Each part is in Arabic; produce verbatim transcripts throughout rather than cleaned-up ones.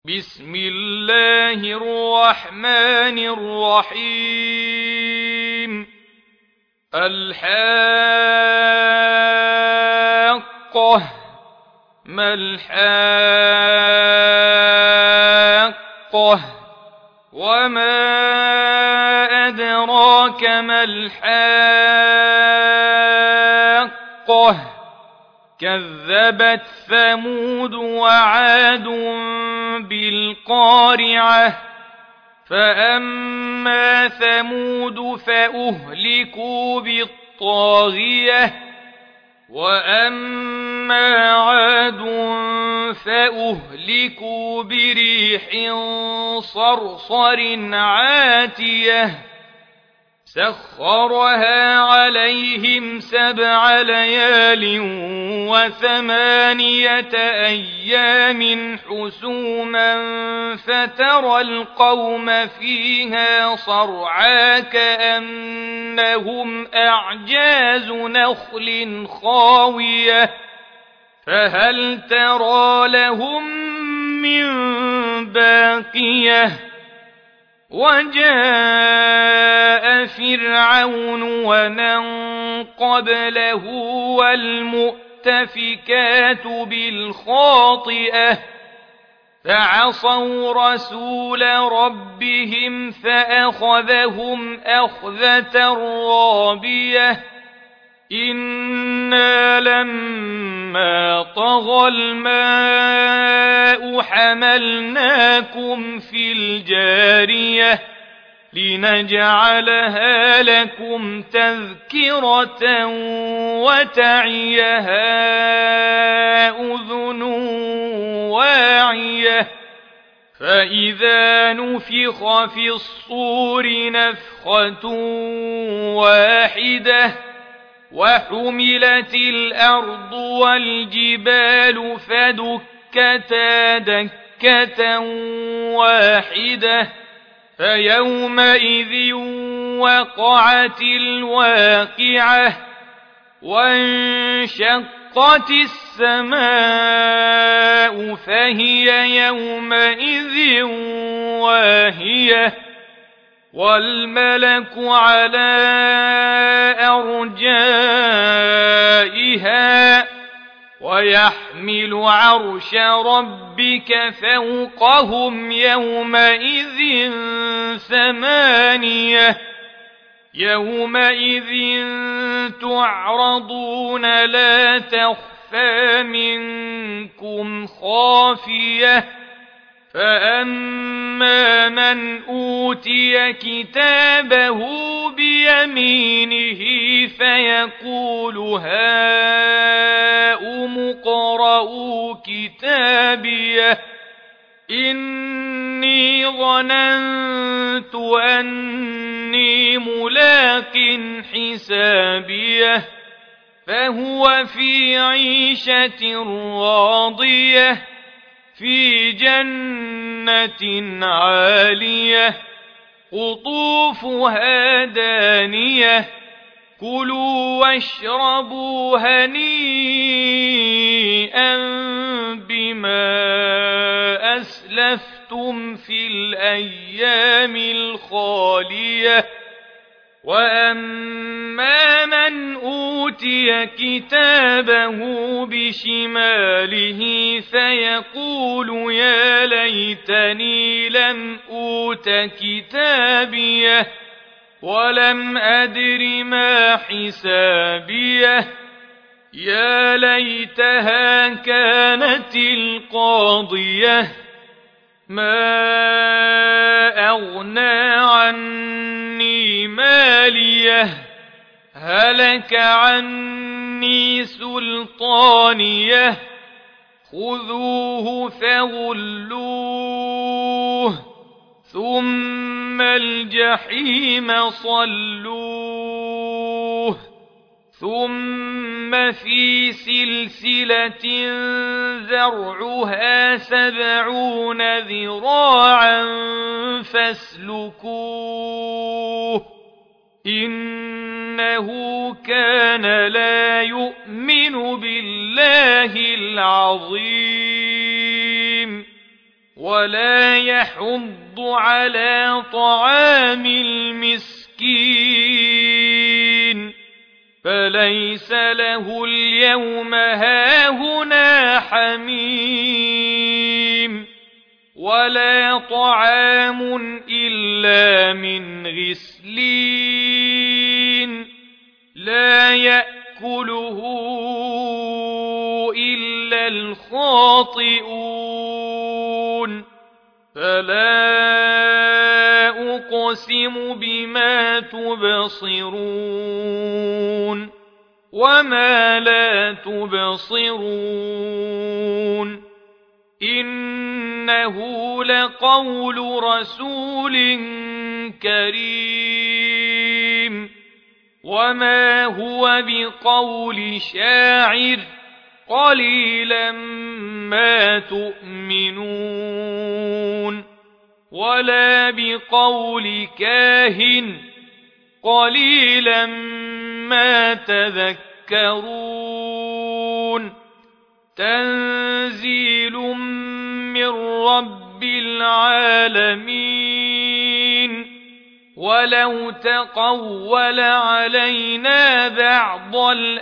بسم الله الرحمن الرحيم. الحاقة ما الحاقة وما أدراك ما الحاقة كذبت ثمود وعاد بالقارعة فأما ثمود فأهلكوا بالطاغية وأما عاد فأهلكوا بريح صرصر عاتية سخرها عليهم سبع ليال وثمانية أيام حسوما فترى القوم فيها صرعى كأنهم أعجاز نخل خاوية فهل ترى لهم من باقية وجاء فرعون ومن قبله والمؤتفكات بالخاطئة فعصوا رسول ربهم فأخذهم أخذة رابية إنا لما طغى الماء حملناكم في الجارية لنجعلها لكم تذكرة وتعيها أذن واعية فإذا نفخ في الصور نفخة واحدة وحملت الأرض والجبال فدكتا دكة واحدة فيومئذ وقعت الواقعة وانشقت السماء فهي يومئذ واهية والملك على أرجائها ويحمل عرش ربك فوقهم يومئذ ثمانية يومئذ تعرضون لا تخفى منكم خافية فأما من أوتي كتابه بيمينه فيقول هاؤم اقرءوا كتابيه إني ظننت أني ملاق حسابيه فهو في عيشة راضية في جنة عالية قطوفها دانية كلوا واشربوا هنيئا بما أسلفتم في الأيام الخالية وأما من أوتي كتابه بشماله فيقول يا ليتني لم أوت كتابيه ولم أدر ما حسابيه يا ليتها كانت القاضية ما أغنى عني ماليه هلك عني سلطانيه خذوه فغلوه ثم الجحيم صلوه ثم في سلسلة ذرعها سبعون ذراعا فاسلكوه إنه كان لا يؤمن بالله العظيم ولا يحض على طعام المسكين فليس له اليوم هاهنا حميم ولا طعام إلا من غسلين لا يأكله إلا الخاطئون فلا أقسم بما تبصرون وما لا تبصرون إنه لقول رسول كريم وما هو بقول شاعر قليلا ما تؤمنون ولا بقول كاهن قليلا ما تذكرون تنزيل من رب العالمين ولو تقول علينا بعض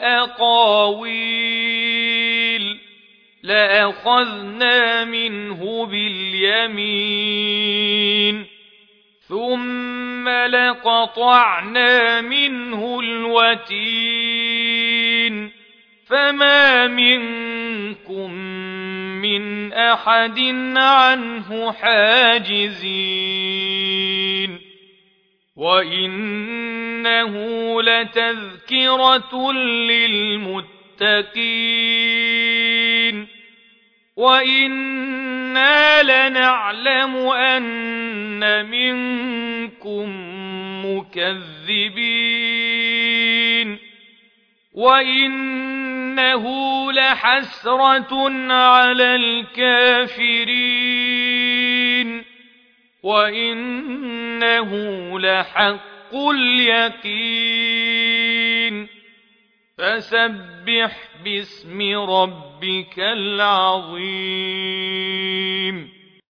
الأقاويل لأخذنا منه باليمين ثم لقطعنا منه الوتين فما منكم من أحد عنه حاجزين وإنه لتذكرة للمتقين وإنا لنعلم أن منكم مكذبين وإنه لحسرة على الكافرين وإنه لحق اليقين فسبح باسم ربك العظيم